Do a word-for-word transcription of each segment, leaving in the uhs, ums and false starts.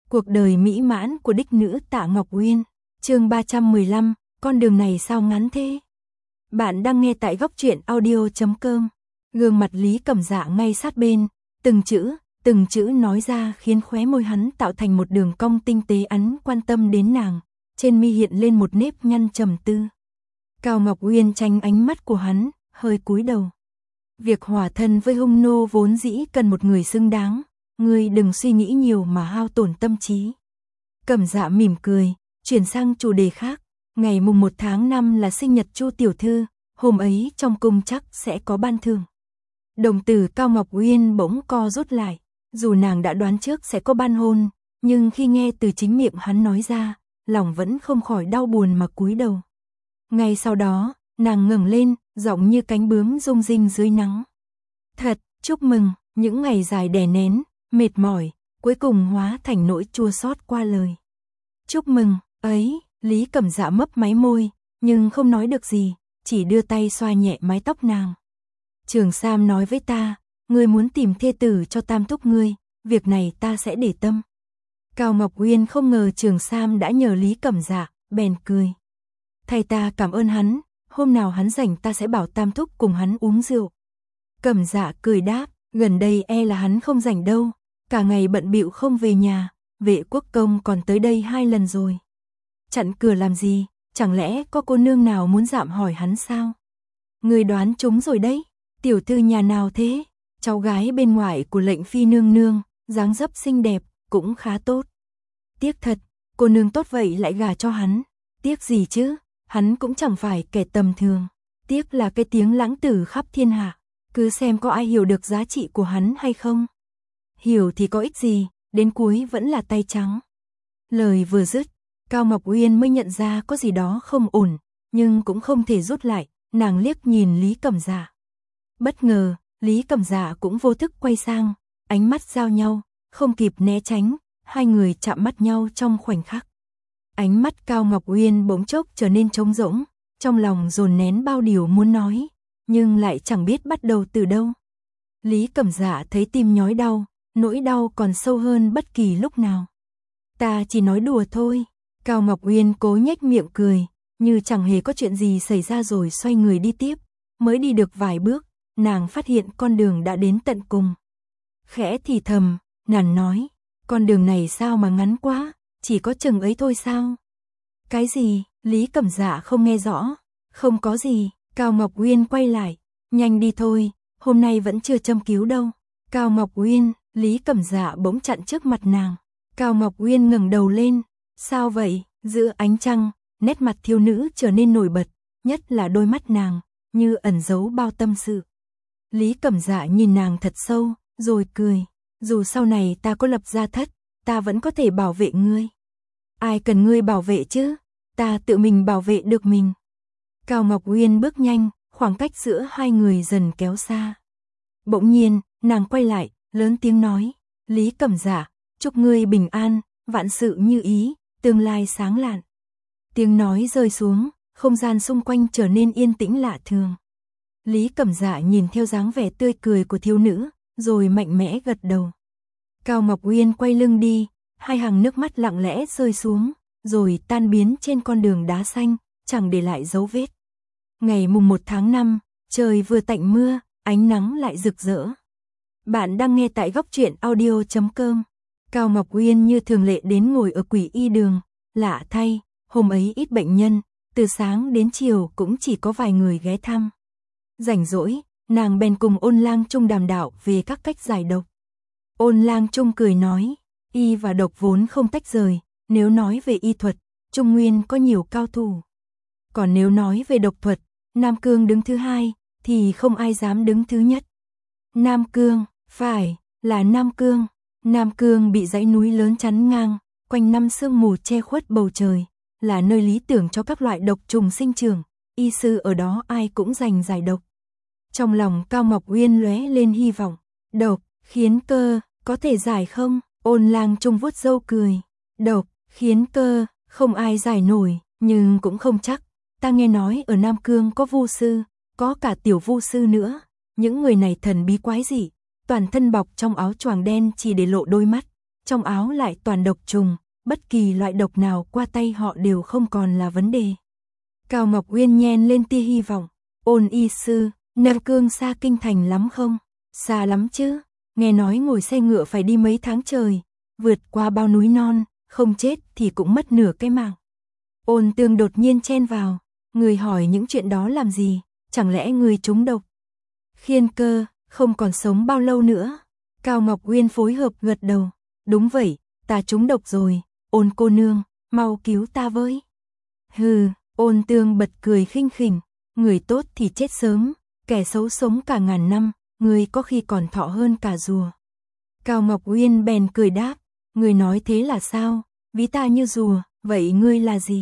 Cuộc đời mỹ mãn của đích nữ Tạ Ngọc Uyên, chương ba trăm mười lăm, con đường này sao ngắn thế? Bạn đang nghe tại góc truyện audio chấm com. Gương mặt Lý Cẩm Dạ ngay sát bên, từng chữ, từng chữ nói ra khiến khóe môi hắn tạo thành một đường cong tinh tế ắn quan tâm đến nàng, trên mi hiện lên một nếp nhăn trầm tư. Cao Ngọc Uyên tránh ánh mắt của hắn, hơi cúi đầu. Việc hòa thân với hung nô vốn dĩ cần một người xứng đáng, ngươi đừng suy nghĩ nhiều mà hao tổn tâm trí. Cẩm Dạ mỉm cười, chuyển sang chủ đề khác. Ngày mùng một tháng năm là sinh nhật Chu tiểu thư, hôm ấy trong cung chắc sẽ có ban thưởng. Đồng tử Cao Ngọc Uyên bỗng co rút lại, dù nàng đã đoán trước sẽ có ban hôn, nhưng khi nghe từ chính miệng hắn nói ra, lòng vẫn không khỏi đau buồn mà cúi đầu. Ngay sau đó, nàng ngẩng lên, giọng như cánh bướm rung rinh dưới nắng. Thật, chúc mừng, những ngày dài đè nén, mệt mỏi, cuối cùng hóa thành nỗi chua xót qua lời. Chúc mừng, ấy, Lý Cẩm Dạ mấp máy môi, nhưng không nói được gì, chỉ đưa tay xoa nhẹ mái tóc nàng. Trường Sam nói với ta, ngươi muốn tìm thê tử cho tam thúc ngươi, việc này ta sẽ để tâm. Cao Ngọc Uyên không ngờ Trường Sam đã nhờ Lý Cẩm Dạ, bèn cười. Thay ta cảm ơn hắn, hôm nào hắn rảnh ta sẽ bảo tam thúc cùng hắn uống rượu. Cẩm Dạ cười đáp, gần đây e là hắn không rảnh đâu, cả ngày bận bịu không về nhà, Vệ Quốc công còn tới đây hai lần rồi. Chặn cửa làm gì, chẳng lẽ có cô nương nào muốn dạm hỏi hắn sao? Người đoán trúng rồi đấy, tiểu thư nhà nào thế? Cháu gái bên ngoài của lệnh phi nương nương, dáng dấp xinh đẹp, cũng khá tốt. Tiếc thật, cô nương tốt vậy lại gả cho hắn. Tiếc gì chứ, hắn cũng chẳng phải kẻ tầm thường. Tiếc là cái tiếng lãng tử khắp thiên hạ, cứ xem có ai hiểu được giá trị của hắn hay không. Hiểu thì có ích gì, đến cuối vẫn là tay trắng. Lời vừa dứt, Cao Ngọc Uyên mới nhận ra có gì đó không ổn, nhưng cũng không thể rút lại, nàng liếc nhìn Lý Cẩm Dạ. Bất ngờ, Lý Cẩm Dạ cũng vô thức quay sang, ánh mắt giao nhau, không kịp né tránh, hai người chạm mắt nhau trong khoảnh khắc. Ánh mắt Cao Ngọc Uyên bỗng chốc trở nên trống rỗng, trong lòng dồn nén bao điều muốn nói, nhưng lại chẳng biết bắt đầu từ đâu. Lý Cẩm Dạ thấy tim nhói đau, nỗi đau còn sâu hơn bất kỳ lúc nào. Ta chỉ nói đùa thôi. Cao Ngọc Uyên cố nhếch miệng cười, như chẳng hề có chuyện gì xảy ra rồi xoay người đi tiếp. Mới đi được vài bước, nàng phát hiện con đường đã đến tận cùng. Khẽ thì thầm, nàng nói, con đường này sao mà ngắn quá, chỉ có chừng ấy thôi sao? Cái gì? Lý Cẩm Dạ không nghe rõ. Không có gì, Cao Ngọc Uyên quay lại, nhanh đi thôi, hôm nay vẫn chưa châm cứu đâu. Cao Ngọc Uyên, Lý Cẩm Dạ bỗng chặn trước mặt nàng. Cao Ngọc Uyên ngẩng đầu lên, sao vậy? Giữa ánh trăng, nét mặt thiếu nữ trở nên nổi bật, nhất là đôi mắt nàng, như ẩn giấu bao tâm sự. Lý Cẩm Dạ nhìn nàng thật sâu, rồi cười, dù sau này ta có lập gia thất, ta vẫn có thể bảo vệ ngươi. Ai cần ngươi bảo vệ chứ, ta tự mình bảo vệ được mình. Cao Ngọc Uyên bước nhanh, khoảng cách giữa hai người dần kéo xa. Bỗng nhiên, nàng quay lại, lớn tiếng nói, Lý Cẩm Dạ, chúc ngươi bình an, vạn sự như ý, tương lai sáng lạn. Tiếng nói rơi xuống, không gian xung quanh trở nên yên tĩnh lạ thường. Lý Cẩm Dạ nhìn theo dáng vẻ tươi cười của thiếu nữ, rồi mạnh mẽ gật đầu. Cao Ngọc Uyên quay lưng đi, hai hàng nước mắt lặng lẽ rơi xuống, rồi tan biến trên con đường đá xanh, chẳng để lại dấu vết. Ngày mùng một tháng năm, trời vừa tạnh mưa, ánh nắng lại rực rỡ. Bạn đang nghe tại góc truyện audio chấm com. Cao Ngọc Uyên như thường lệ đến ngồi ở quỷ y đường, lạ thay, hôm ấy ít bệnh nhân, từ sáng đến chiều cũng chỉ có vài người ghé thăm. Rảnh rỗi, nàng bèn cùng Ôn Lang Trung đàm đạo về các cách giải độc. Ôn Lang Trung cười nói, y và độc vốn không tách rời, nếu nói về y thuật, Trung Nguyên có nhiều cao thủ. Còn nếu nói về độc thuật, Nam Cương đứng thứ hai, thì không ai dám đứng thứ nhất. Nam Cương, phải, là Nam Cương. Nam Cương bị dãy núi lớn chắn ngang, quanh năm sương mù che khuất bầu trời, là nơi lý tưởng cho các loại độc trùng sinh trưởng, y sư ở đó ai cũng giành giải độc. Trong lòng Cao Ngọc Uyên lóe lên hy vọng, độc, khiến cơ, có thể giải không? Ôn Lang Trung vuốt râu cười, độc, khiến cơ, không ai giải nổi, nhưng cũng không chắc. Ta nghe nói ở Nam Cương có vu sư, có cả tiểu vu sư nữa, những người này thần bí quái dị, toàn thân bọc trong áo choàng đen chỉ để lộ đôi mắt, trong áo lại toàn độc trùng, bất kỳ loại độc nào qua tay họ đều không còn là vấn đề. Cao Ngọc Uyên nhen lên tia hy vọng. Ôn y sư, Nam Cương xa kinh thành lắm không? Xa lắm chứ, nghe nói ngồi xe ngựa phải đi mấy tháng trời, vượt qua bao núi non, không chết thì cũng mất nửa cái mạng. Ôn Tương đột nhiên chen vào, người hỏi những chuyện đó làm gì, chẳng lẽ người trúng độc? Khiên Cơ, không còn sống bao lâu nữa. Cao Ngọc Uyên phối hợp gật đầu, đúng vậy, ta trúng độc rồi, Ôn cô nương, mau cứu ta với. Hừ, Ôn Tương bật cười khinh khỉnh, người tốt thì chết sớm, kẻ xấu sống cả ngàn năm, người có khi còn thọ hơn cả rùa. Cao Ngọc Uyên bèn cười đáp, người nói thế là sao, ví ta như rùa, vậy ngươi là gì?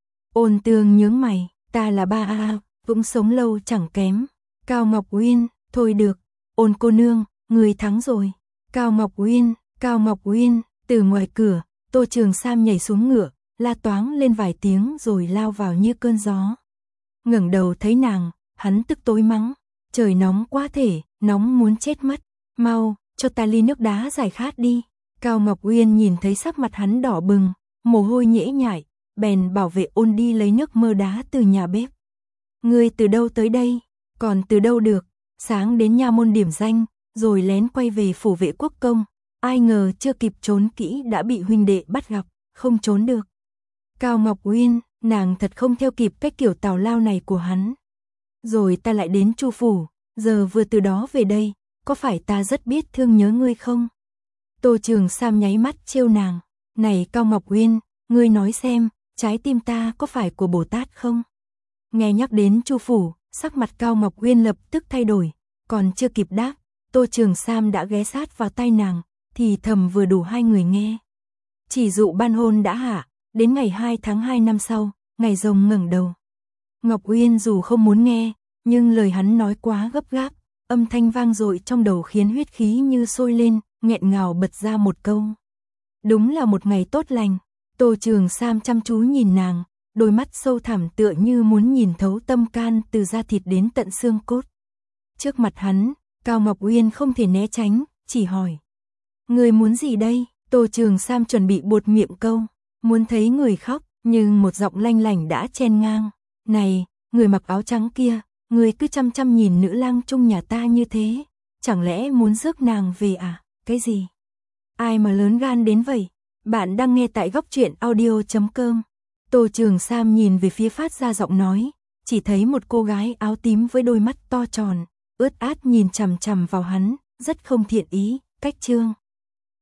Ôn Tương nhướng mày, ta là ba a, cũng sống lâu chẳng kém. Cao Ngọc Uyên, thôi được, Ôn cô nương, người thắng rồi. Cao Ngọc Uyên, Cao Ngọc Uyên, từ ngoài cửa, Tô Trường Sam nhảy xuống ngựa, la toáng lên vài tiếng rồi lao vào như cơn gió. Ngẩng đầu thấy nàng, hắn tức tối mắng, trời nóng quá thể, nóng muốn chết mất, mau, cho ta ly nước đá giải khát đi. Cao Ngọc Uyên nhìn thấy sắc mặt hắn đỏ bừng, mồ hôi nhễ nhại, bèn bảo vệ Ôn đi lấy nước mơ đá từ nhà bếp. Ngươi từ đâu tới đây? Còn từ đâu được? Sáng đến nha môn điểm danh, rồi lén quay về phủ Vệ Quốc công, ai ngờ chưa kịp trốn kỹ đã bị huynh đệ bắt gặp, không trốn được. Cao Ngọc Uyên, nàng thật không theo kịp cái kiểu tào lao này của hắn. Rồi ta lại đến Chu phủ, giờ vừa từ đó về đây, có phải ta rất biết thương nhớ ngươi không? Tô Trường Sam nháy mắt trêu nàng, này Cao Ngọc Uyên, ngươi nói xem, trái tim ta có phải của Bồ Tát không? Nghe nhắc đến Chu phủ, sắc mặt Cao Ngọc Uyên lập tức thay đổi, còn chưa kịp đáp, Tô Trường Sam đã ghé sát vào tai nàng, thì thầm vừa đủ hai người nghe. Chỉ dụ ban hôn đã hạ, đến ngày hai tháng hai năm sau, ngày rồng ngẩng đầu. Ngọc Uyên dù không muốn nghe, nhưng lời hắn nói quá gấp gáp, âm thanh vang dội trong đầu khiến huyết khí như sôi lên, nghẹn ngào bật ra một câu. Đúng là một ngày tốt lành. Tô Trường Sam chăm chú nhìn nàng, đôi mắt sâu thẳm tựa như muốn nhìn thấu tâm can từ da thịt đến tận xương cốt. Trước mặt hắn, Cao Ngọc Uyên không thể né tránh, chỉ hỏi. Người muốn gì đây? Tô Trường Sam chuẩn bị buột miệng câu, muốn thấy người khóc, nhưng một giọng lanh lảnh đã chen ngang. Này, người mặc áo trắng kia, người cứ chăm chăm nhìn nữ lang trung nhà ta như thế, chẳng lẽ muốn rước nàng về à? Cái gì? Ai mà lớn gan đến vậy? Bạn đang nghe tại góc truyện audio chấm com. Tô Trường Sam nhìn về phía phát ra giọng nói, chỉ thấy một cô gái áo tím với đôi mắt to tròn, ướt át nhìn chằm chằm vào hắn, rất không thiện ý, cách trương.